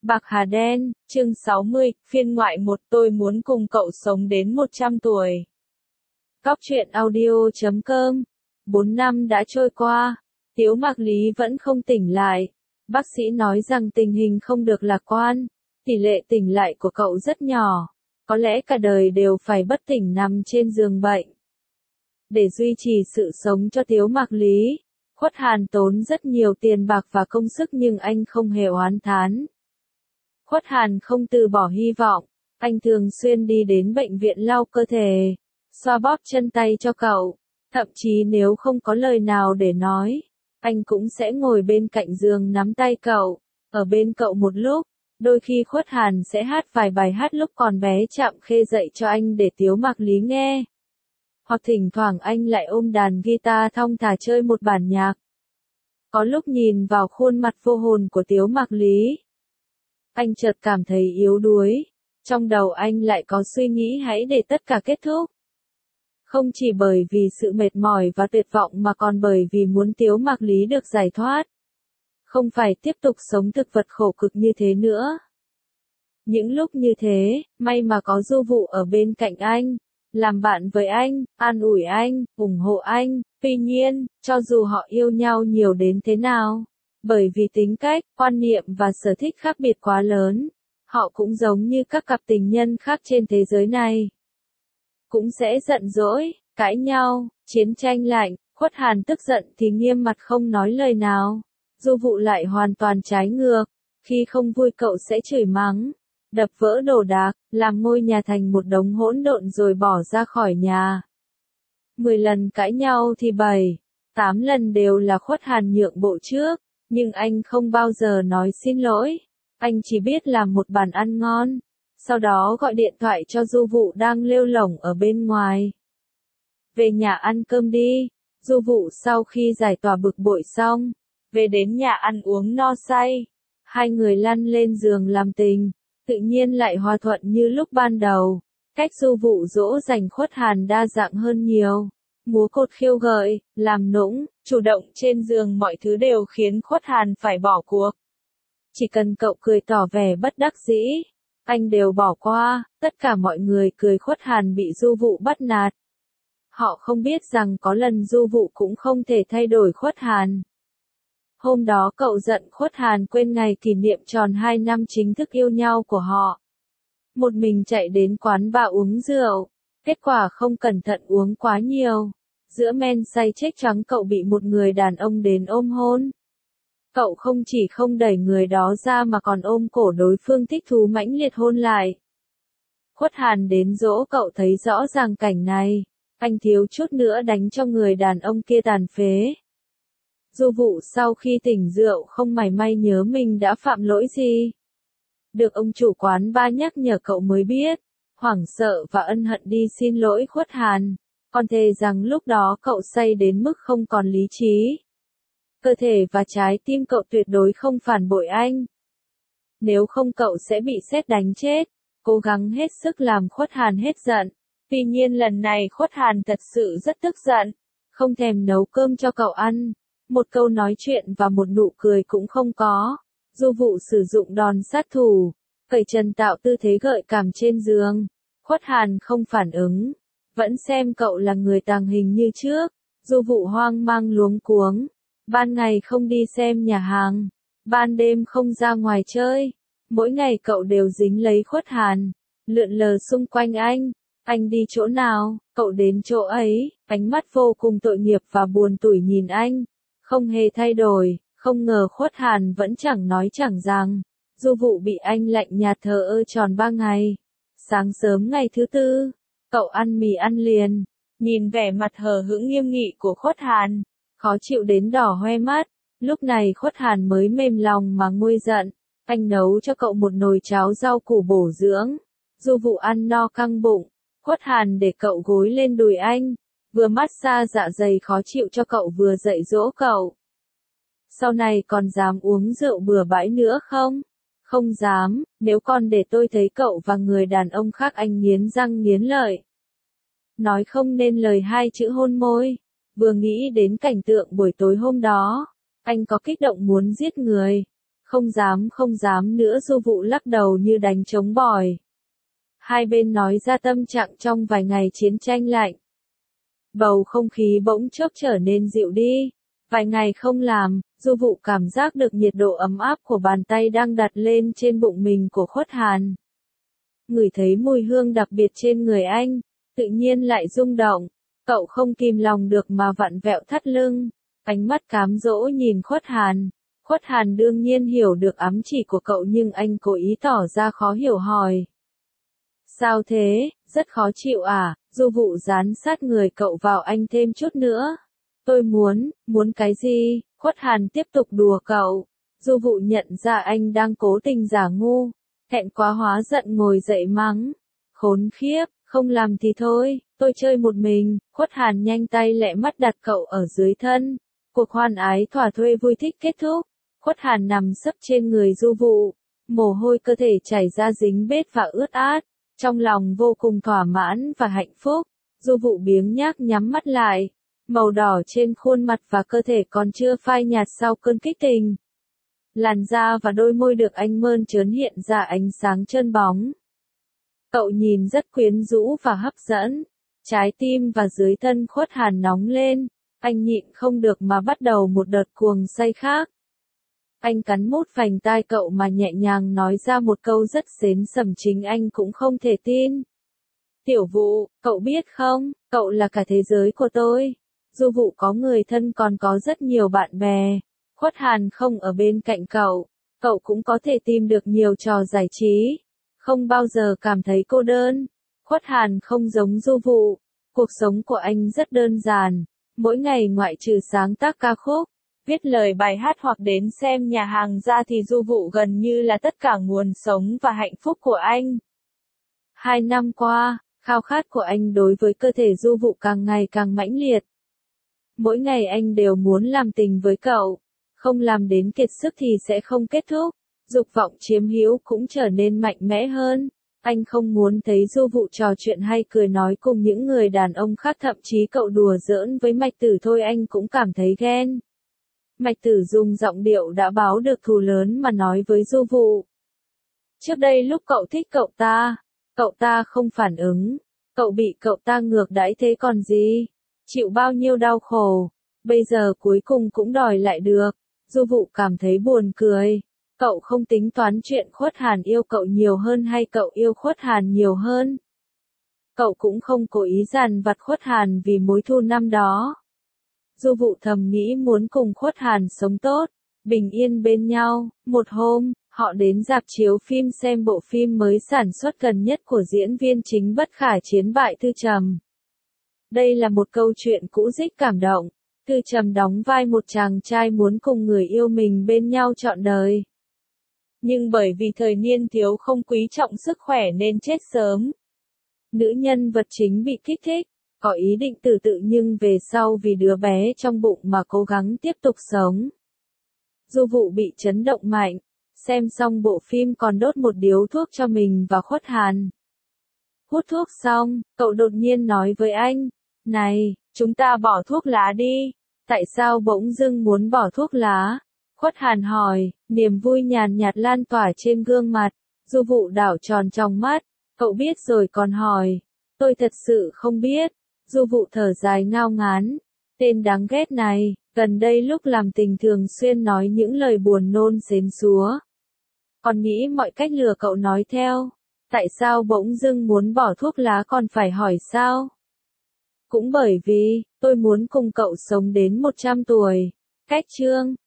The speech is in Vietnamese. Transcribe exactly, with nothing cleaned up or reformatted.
Bạc Hà Đen, chương sáu mươi, phiên ngoại một, tôi muốn cùng cậu sống đến một trăm tuổi. Góc truyện audio chấm com. Bốn năm đã trôi qua, Tiếu Mạc Lý vẫn không tỉnh lại. Bác sĩ nói rằng tình hình không được lạc quan, tỷ lệ tỉnh lại của cậu rất nhỏ, có lẽ cả đời đều phải bất tỉnh nằm trên giường bệnh. Để duy trì sự sống cho Tiếu Mạc Lý, Khuất Hàn tốn rất nhiều tiền bạc và công sức nhưng anh không hề oán thán. Khuất Hàn không từ bỏ hy vọng, anh thường xuyên đi đến bệnh viện lau cơ thể, xoa bóp chân tay cho cậu, thậm chí nếu không có lời nào để nói, anh cũng sẽ ngồi bên cạnh giường nắm tay cậu, ở bên cậu một lúc, đôi khi Khuất Hàn sẽ hát vài bài hát lúc còn bé Trạm Khê dạy cho anh để Tiếu Mạc Lý nghe. Hoặc thỉnh thoảng anh lại ôm đàn guitar thong thả chơi một bản nhạc. Có lúc nhìn vào khuôn mặt vô hồn của Tiếu Mạc Lý, anh chợt cảm thấy yếu đuối, trong đầu anh lại có suy nghĩ hãy để tất cả kết thúc. Không chỉ bởi vì sự mệt mỏi và tuyệt vọng mà còn bởi vì muốn Tiếu Mạc Lý được giải thoát. Không phải tiếp tục sống thực vật khổ cực như thế nữa. Những lúc như thế, may mà có Du Vụ ở bên cạnh anh, làm bạn với anh, an ủi anh, ủng hộ anh. Tuy nhiên, cho dù họ yêu nhau nhiều đến thế nào, bởi vì tính cách, quan niệm và sở thích khác biệt quá lớn, họ cũng giống như các cặp tình nhân khác trên thế giới này. Cũng sẽ giận dỗi, cãi nhau, chiến tranh lạnh. Khuất Hàn tức giận thì nghiêm mặt không nói lời nào. Du Vụ lại hoàn toàn trái ngược, khi không vui cậu sẽ chửi mắng, đập vỡ đồ đạc, làm ngôi nhà thành một đống hỗn độn rồi bỏ ra khỏi nhà. Mười lần cãi nhau thì bảy, tám lần đều là Khuất Hàn nhượng bộ trước, nhưng anh không bao giờ nói xin lỗi, anh chỉ biết làm một bàn ăn ngon, sau đó gọi điện thoại cho Du Vụ đang lêu lổng ở bên ngoài. Về nhà ăn cơm đi. Du Vụ sau khi giải tỏa bực bội xong, về đến nhà ăn uống no say, hai người lăn lên giường làm tình, tự nhiên lại hòa thuận như lúc ban đầu. Cách Du Vụ dỗ dành Khuất Hàn đa dạng hơn nhiều. Múa cột khiêu gợi, làm nũng, chủ động trên giường, mọi thứ đều khiến Khuất Hàn phải bỏ cuộc. Chỉ cần cậu cười tỏ vẻ bất đắc dĩ, anh đều bỏ qua. Tất cả mọi người cười Khuất Hàn bị Du Vụ bắt nạt. Họ không biết rằng có lần Du Vụ cũng không thể thay đổi Khuất Hàn. Hôm đó cậu giận Khuất Hàn quên ngày kỷ niệm tròn hai năm chính thức yêu nhau của họ. Một mình chạy đến quán bar uống rượu, kết quả không cẩn thận uống quá nhiều. Giữa men say chết trắng cậu bị một người đàn ông đến ôm hôn. Cậu không chỉ không đẩy người đó ra mà còn ôm cổ đối phương thích thú mãnh liệt hôn lại. Khuất Hàn đến dỗ cậu thấy rõ ràng cảnh này, anh thiếu chút nữa đánh cho người đàn ông kia tàn phế. Du Vụ sau khi tỉnh rượu không mảy may nhớ mình đã phạm lỗi gì. Được ông chủ quán bar nhắc nhở cậu mới biết, hoảng sợ và ân hận đi xin lỗi Khuất Hàn, còn thề rằng lúc đó cậu say đến mức không còn lý trí. Cơ thể và trái tim cậu tuyệt đối không phản bội anh. Nếu không cậu sẽ bị sét đánh chết, cố gắng hết sức làm Khuất Hàn hết giận. Tuy nhiên lần này Khuất Hàn thật sự rất tức giận, không thèm nấu cơm cho cậu ăn, một câu nói chuyện và một nụ cười cũng không có. Du Vụ sử dụng đòn sát thủ, cởi trần tạo tư thế gợi cảm trên giường. Khuất Hàn không phản ứng, vẫn xem cậu là người tàng hình như trước. Du Vụ hoang mang luống cuống, ban ngày không đi xem nhà hàng, ban đêm không ra ngoài chơi, mỗi ngày cậu đều dính lấy Khuất Hàn, lượn lờ xung quanh anh. Anh đi chỗ nào, cậu đến chỗ ấy, ánh mắt vô cùng tội nghiệp và buồn tủi nhìn anh, không hề thay đổi. Không ngờ Khuất Hàn vẫn chẳng nói chẳng rằng. Du Vụ bị anh lạnh nhạt thờ ơ tròn ba ngày. Sáng sớm ngày thứ tư, cậu ăn mì ăn liền, nhìn vẻ mặt hờ hững nghiêm nghị của Khuất Hàn, khó chịu đến đỏ hoe mắt. Lúc này Khuất Hàn mới mềm lòng mà nguôi giận. Anh nấu cho cậu một nồi cháo rau củ bổ dưỡng. Du Vụ ăn no căng bụng. Khuất Hàn để cậu gối lên đùi anh, vừa massage dạ dày khó chịu cho cậu vừa dạy dỗ cậu. Sau này còn dám uống rượu bừa bãi nữa không? Không dám, nếu còn để tôi thấy cậu và người đàn ông khác anh nghiến răng nghiến lợi. Nói không nên lời hai chữ hôn môi. Vừa nghĩ đến cảnh tượng buổi tối hôm đó, anh có kích động muốn giết người. Không dám không dám nữa, Du Vụ lắc đầu như đánh trống bỏi. Hai bên nói ra tâm trạng trong vài ngày chiến tranh lạnh. Bầu không khí bỗng chốc trở nên dịu đi. Vài ngày không làm, Du Vụ cảm giác được nhiệt độ ấm áp của bàn tay đang đặt lên trên bụng mình của Khuất Hàn. Ngửi thấy mùi hương đặc biệt trên người anh, tự nhiên lại rung động. Cậu không kìm lòng được mà vặn vẹo thắt lưng, ánh mắt cám dỗ nhìn Khuất Hàn. Khuất Hàn đương nhiên hiểu được ám chỉ của cậu nhưng anh cố ý tỏ ra khó hiểu hỏi. Sao thế, rất khó chịu à? Du Vụ dán sát người cậu vào anh thêm chút nữa. Tôi muốn, muốn cái gì? Khuất Hàn tiếp tục đùa cậu. Du Vụ nhận ra anh đang cố tình giả ngu, thẹn quá hóa giận ngồi dậy mắng. Khốn khiếp, không làm thì thôi, tôi chơi một mình. Khuất Hàn nhanh tay lẹ mắt đặt cậu ở dưới thân. Cuộc hoan ái thỏa thuê vui thích kết thúc. Khuất Hàn nằm sấp trên người Du Vụ, mồ hôi cơ thể chảy ra dính bết và ướt át, trong lòng vô cùng thỏa mãn và hạnh phúc. Du Vụ biếng nhác nhắm mắt lại, màu đỏ trên khuôn mặt và cơ thể còn chưa phai nhạt sau cơn kích tình. Làn da và đôi môi được anh mơn trớn hiện ra ánh sáng trơn bóng. Cậu nhìn rất quyến rũ và hấp dẫn, trái tim và dưới thân Khuất Hàn nóng lên, anh nhịn không được mà bắt đầu một đợt cuồng say khác. Anh cắn mút vành tai cậu mà nhẹ nhàng nói ra một câu rất xến sẩm chính anh cũng không thể tin. Tiểu Vụ, cậu biết không, cậu là cả thế giới của tôi. Du Vụ có người thân còn có rất nhiều bạn bè. Khuất Hàn không ở bên cạnh cậu, cậu cũng có thể tìm được nhiều trò giải trí. Không bao giờ cảm thấy cô đơn. Khuất Hàn không giống Du Vụ. Cuộc sống của anh rất đơn giản. Mỗi ngày ngoại trừ sáng tác ca khúc, viết lời bài hát hoặc đến xem nhà hàng ra thì Du Vụ gần như là tất cả nguồn sống và hạnh phúc của anh. Hai năm qua, khao khát của anh đối với cơ thể Du Vụ càng ngày càng mãnh liệt. Mỗi ngày anh đều muốn làm tình với cậu, không làm đến kiệt sức thì sẽ không kết thúc. Dục vọng chiếm hữu cũng trở nên mạnh mẽ hơn. Anh không muốn thấy Du Vụ trò chuyện hay cười nói cùng những người đàn ông khác, thậm chí cậu đùa giỡn với Mạch Tử thôi anh cũng cảm thấy ghen. Mạch Tử dùng giọng điệu đã báo được thù lớn mà nói với Du Vụ. Trước đây lúc cậu thích cậu ta, cậu ta không phản ứng, cậu bị cậu ta ngược đãi thế còn gì, chịu bao nhiêu đau khổ, bây giờ cuối cùng cũng đòi lại được. Du Vụ cảm thấy buồn cười, cậu không tính toán chuyện Khuất Hàn yêu cậu nhiều hơn hay cậu yêu Khuất Hàn nhiều hơn. Cậu cũng không cố ý dằn vặt Khuất Hàn vì mối thù năm đó. Du Vụ thầm nghĩ muốn cùng Khuất Hàn sống tốt, bình yên bên nhau. Một hôm, họ đến rạp chiếu phim xem bộ phim mới sản xuất gần nhất của diễn viên chính bất khả chiến bại Tư Trầm. Đây là một câu chuyện cũ dích cảm động. Tư Trầm đóng vai một chàng trai muốn cùng người yêu mình bên nhau trọn đời. Nhưng bởi vì thời niên thiếu không quý trọng sức khỏe nên chết sớm. Nữ nhân vật chính bị kích thích, có ý định tự tử nhưng về sau vì đứa bé trong bụng mà cố gắng tiếp tục sống. Du Vụ bị chấn động mạnh, xem xong bộ phim còn đốt một điếu thuốc cho mình và Khuất Hàn. Hút thuốc xong, cậu đột nhiên nói với anh, này, chúng ta bỏ thuốc lá đi. Tại sao bỗng dưng muốn bỏ thuốc lá? Khuất Hàn hỏi, niềm vui nhàn nhạt lan tỏa trên gương mặt. Du Vụ đảo tròn trong mắt, cậu biết rồi còn hỏi, tôi thật sự không biết. Du Vụ thở dài ngao ngán, tên đáng ghét này, gần đây lúc làm tình thường xuyên nói những lời buồn nôn xến xúa. Còn nghĩ mọi cách lừa cậu nói theo, tại sao bỗng dưng muốn bỏ thuốc lá còn phải hỏi sao? Cũng bởi vì, tôi muốn cùng cậu sống đến một trăm tuổi. Cách chương